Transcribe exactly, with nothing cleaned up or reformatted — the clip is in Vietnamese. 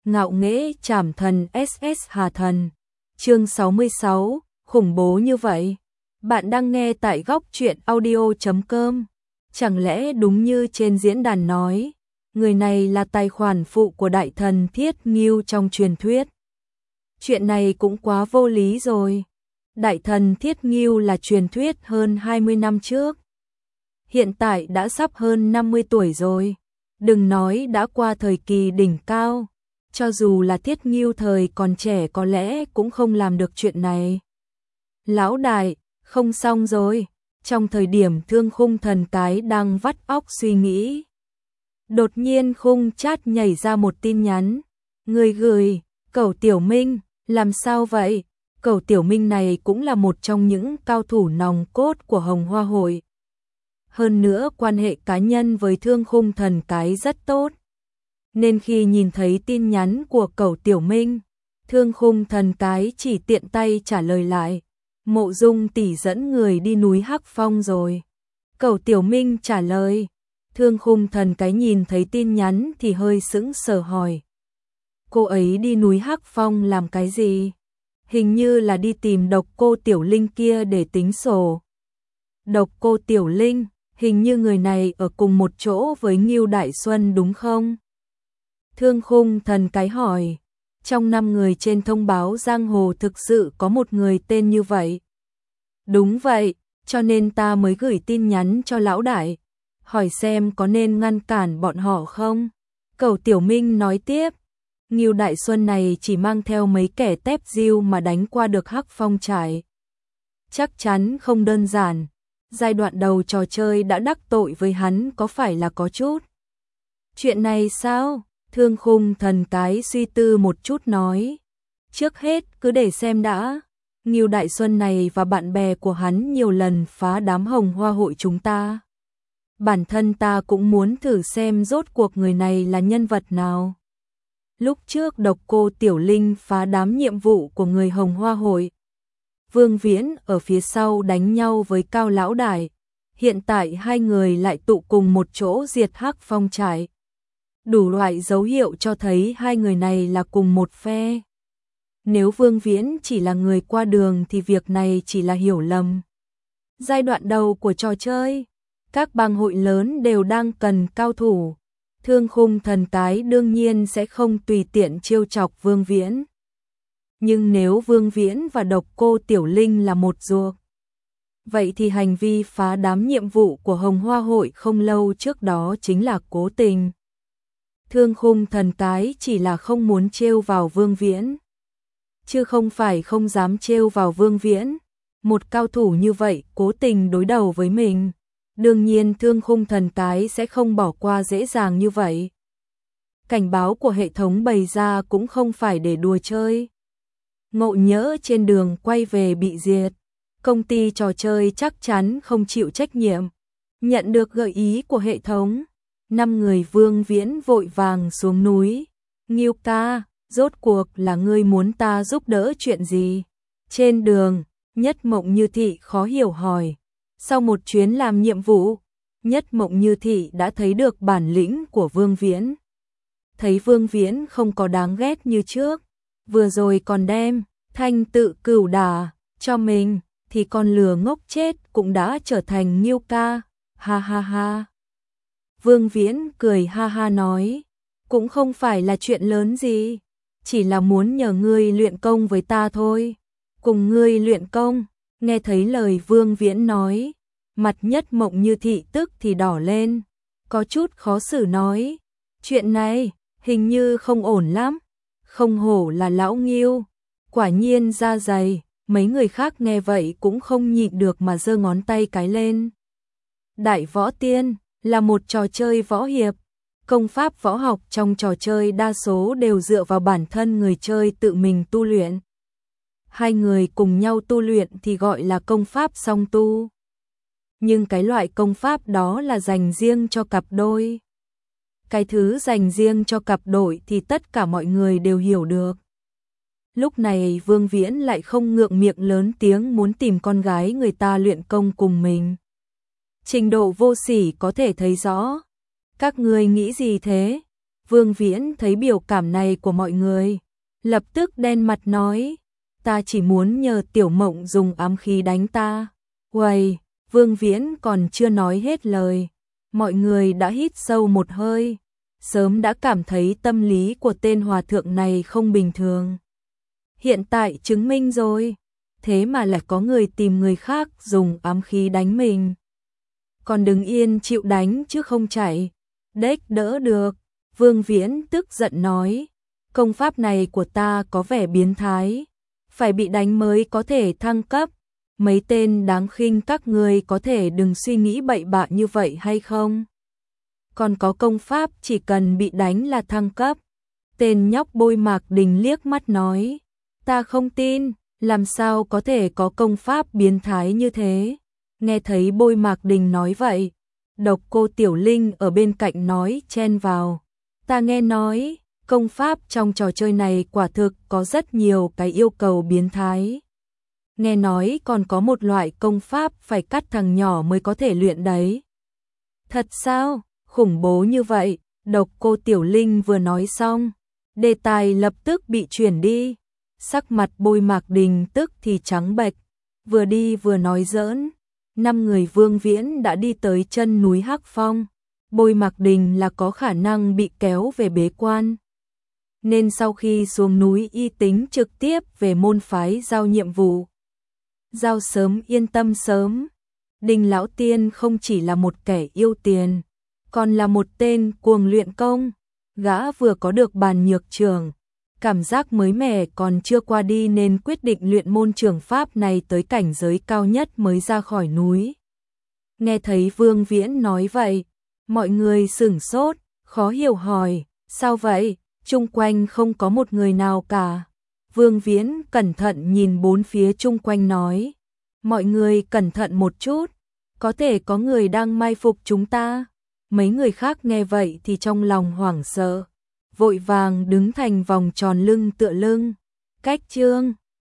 ngạo nghễ trảm thần ét ét Hà Thần. Chương sáu mươi sáu, khủng bố như vậy. Bạn đang nghe tại góc truyện audio chấm com. Chẳng lẽ đúng như trên diễn đàn nói, người này là tài khoản phụ của đại thần Thiết Ngưu trong truyền thuyết. Chuyện này cũng quá vô lý rồi. Đại thần Thiết Ngưu là truyền thuyết hơn hai mươi năm trước. Hiện tại đã sắp hơn năm mươi tuổi rồi. Đừng nói đã qua thời kỳ đỉnh cao. Cho dù là Thiết Ngưu thời còn trẻ có lẽ cũng không làm được chuyện này. Lão đại, không xong rồi. Trong thời điểm Thương Khung Thần cái đang vắt óc suy nghĩ, đột nhiên khung chat nhảy ra một tin nhắn. Người gửi, Cẩu Tiểu Minh, làm sao vậy? Cẩu Tiểu Minh này cũng là một trong những cao thủ nòng cốt của Hồng Hoa Hội. Hơn nữa quan hệ cá nhân với Thương Khung Thần cái rất tốt. Nên khi nhìn thấy tin nhắn của Cẩu Tiểu Minh, Thương Khung Thần cái chỉ tiện tay trả lời lại. Mộ Dung tỷ dẫn người đi núi Hắc Phong rồi. Cẩu Tiểu Minh trả lời. Thương Khung Thần cái nhìn thấy tin nhắn thì hơi sững sờ hỏi. Cô ấy đi núi Hắc Phong làm cái gì? Hình như là đi tìm Độc Cô Tiểu Linh kia để tính sổ. Độc Cô Tiểu Linh, hình như người này ở cùng một chỗ với Ngưu Đại Xuân đúng không? Thương Khung Thần cái hỏi. Trong năm người trên thông báo giang hồ thực sự có một người tên như vậy. Đúng vậy, cho nên ta mới gửi tin nhắn cho lão đại, hỏi xem có nên ngăn cản bọn họ không? Cẩu Tiểu Minh nói tiếp. Ngưu Đại Xuân này chỉ mang theo mấy kẻ tép diêu mà đánh qua được Hắc Phong trại. Chắc chắn không đơn giản. Giai đoạn đầu trò chơi đã đắc tội với hắn có phải là có chút. Chuyện này sao? Thương Khung Thần cái suy tư một chút nói. Trước hết cứ để xem đã. Ngưu Đại Xuân này và bạn bè của hắn nhiều lần phá đám Hồng Hoa Hội chúng ta. Bản thân ta cũng muốn thử xem rốt cuộc người này là nhân vật nào. Lúc trước Độc Cô Tiểu Linh phá đám nhiệm vụ của người Hồng Hoa Hội. Vương Viễn ở phía sau đánh nhau với Cao Lão Đại. Hiện tại hai người lại tụ cùng một chỗ diệt Hắc Phong trại. Đủ loại dấu hiệu cho thấy hai người này là cùng một phe. Nếu Vương Viễn chỉ là người qua đường thì việc này chỉ là hiểu lầm. Giai đoạn đầu của trò chơi, các bang hội lớn đều đang cần cao thủ. Thương Khung Thần cái đương nhiên sẽ không tùy tiện trêu chọc Vương Viễn. Nhưng nếu Vương Viễn và Độc Cô Tiểu Linh là một ruột, vậy thì hành vi phá đám nhiệm vụ của Hồng Hoa Hội không lâu trước đó chính là cố tình. Thương Khung Thần cái chỉ là không muốn trêu vào Vương Viễn, chứ không phải không dám trêu vào Vương Viễn. Một cao thủ như vậy cố tình đối đầu với mình, đương nhiên Thương Khung Thần cái sẽ không bỏ qua dễ dàng như vậy. Cảnh báo của hệ thống bày ra cũng không phải để đùa chơi. Ngộ nhỡ trên đường quay về bị diệt, công ty trò chơi chắc chắn không chịu trách nhiệm. Nhận được gợi ý của hệ thống, năm người Vương Viễn vội vàng xuống núi. Ngưu ca, rốt cuộc là ngươi muốn ta giúp đỡ chuyện gì? Trên đường, Nhất Mộng Như Thị khó hiểu hỏi. Sau một chuyến làm nhiệm vụ, Nhất Mộng Như Thị đã thấy được bản lĩnh của Vương Viễn. Thấy Vương Viễn không có đáng ghét như trước, vừa rồi còn đem thanh tự cửu đả cho mình, thì con lừa ngốc chết cũng đã trở thành Ngưu ca. Ha ha ha. Vương Viễn cười ha ha nói, cũng không phải là chuyện lớn gì, chỉ là muốn nhờ ngươi luyện công với ta thôi. Cùng ngươi luyện công? Nghe thấy lời Vương Viễn nói, mặt Nhất Mộng Như Thị tức thì đỏ lên, có chút khó xử nói, chuyện này hình như không ổn lắm. Không hổ là lão Ngưu, quả nhiên da dày. Mấy người khác nghe vậy cũng không nhịn được mà giơ ngón tay cái lên. Đại Võ Tiên là một trò chơi võ hiệp. Công pháp võ học trong trò chơi đa số đều dựa vào bản thân người chơi tự mình tu luyện. Hai người cùng nhau tu luyện thì gọi là công pháp song tu. Nhưng cái loại công pháp đó là dành riêng cho cặp đôi. Cái thứ dành riêng cho cặp đôi thì tất cả mọi người đều hiểu được. Lúc này Vương Viễn lại không ngượng miệng lớn tiếng muốn tìm con gái người ta luyện công cùng mình. Trình độ vô sỉ có thể thấy rõ. Các ngươi nghĩ gì thế? Vương Viễn thấy biểu cảm này của mọi người, lập tức đen mặt nói, ta chỉ muốn nhờ Tiểu Mộng dùng ám khí đánh ta. Uầy, Vương Viễn còn chưa nói hết lời, mọi người đã hít sâu một hơi, sớm đã cảm thấy tâm lý của tên hòa thượng này không bình thường. Hiện tại chứng minh rồi, thế mà lại có người tìm người khác dùng ám khí đánh mình. Còn đứng yên chịu đánh chứ không chạy, đếch đỡ được. Vương Viễn tức giận nói, công pháp này của ta có vẻ biến thái, phải bị đánh mới có thể thăng cấp. Mấy tên đáng khinh các người có thể đừng suy nghĩ bậy bạ như vậy hay không? Còn có công pháp chỉ cần bị đánh là thăng cấp. Tên nhóc Bôi Mạc Đình liếc mắt nói, ta không tin, làm sao có thể có công pháp biến thái như thế? Nghe thấy Bôi Mạc Đình nói vậy, Độc Cô Tiểu Linh ở bên cạnh nói chen vào, ta nghe nói, công pháp trong trò chơi này quả thực có rất nhiều cái yêu cầu biến thái. Nghe nói còn có một loại công pháp phải cắt thằng nhỏ mới có thể luyện đấy. Thật sao? Khủng bố như vậy. Độc Cô Tiểu Linh vừa nói xong, đề tài lập tức bị chuyển đi. Sắc mặt Bôi Mạc Đình tức thì trắng bệch, vừa đi vừa nói giỡn. Năm người Vương Viễn đã đi tới chân núi Hắc Phong. Bôi Mạc Đình là có khả năng bị kéo về bế quan, nên sau khi xuống núi y tính trực tiếp về môn phái giao nhiệm vụ. Giao sớm yên tâm sớm. Đinh Lão Tiên không chỉ là một kẻ yêu tiền, còn là một tên cuồng luyện công. Gã vừa có được bàn nhược trưởng, cảm giác mới mẻ còn chưa qua đi nên quyết định luyện môn trường pháp này tới cảnh giới cao nhất mới ra khỏi núi. Nghe thấy Vương Viễn nói vậy, mọi người sửng sốt, khó hiểu hỏi, sao vậy? Chung quanh không có một người nào cả. Vương Viễn cẩn thận nhìn bốn phía chung quanh nói, mọi người cẩn thận một chút, có thể có người đang mai phục chúng ta. Mấy người khác nghe vậy thì trong lòng hoảng sợ, vội vàng đứng thành vòng tròn lưng tựa lưng. Cách chương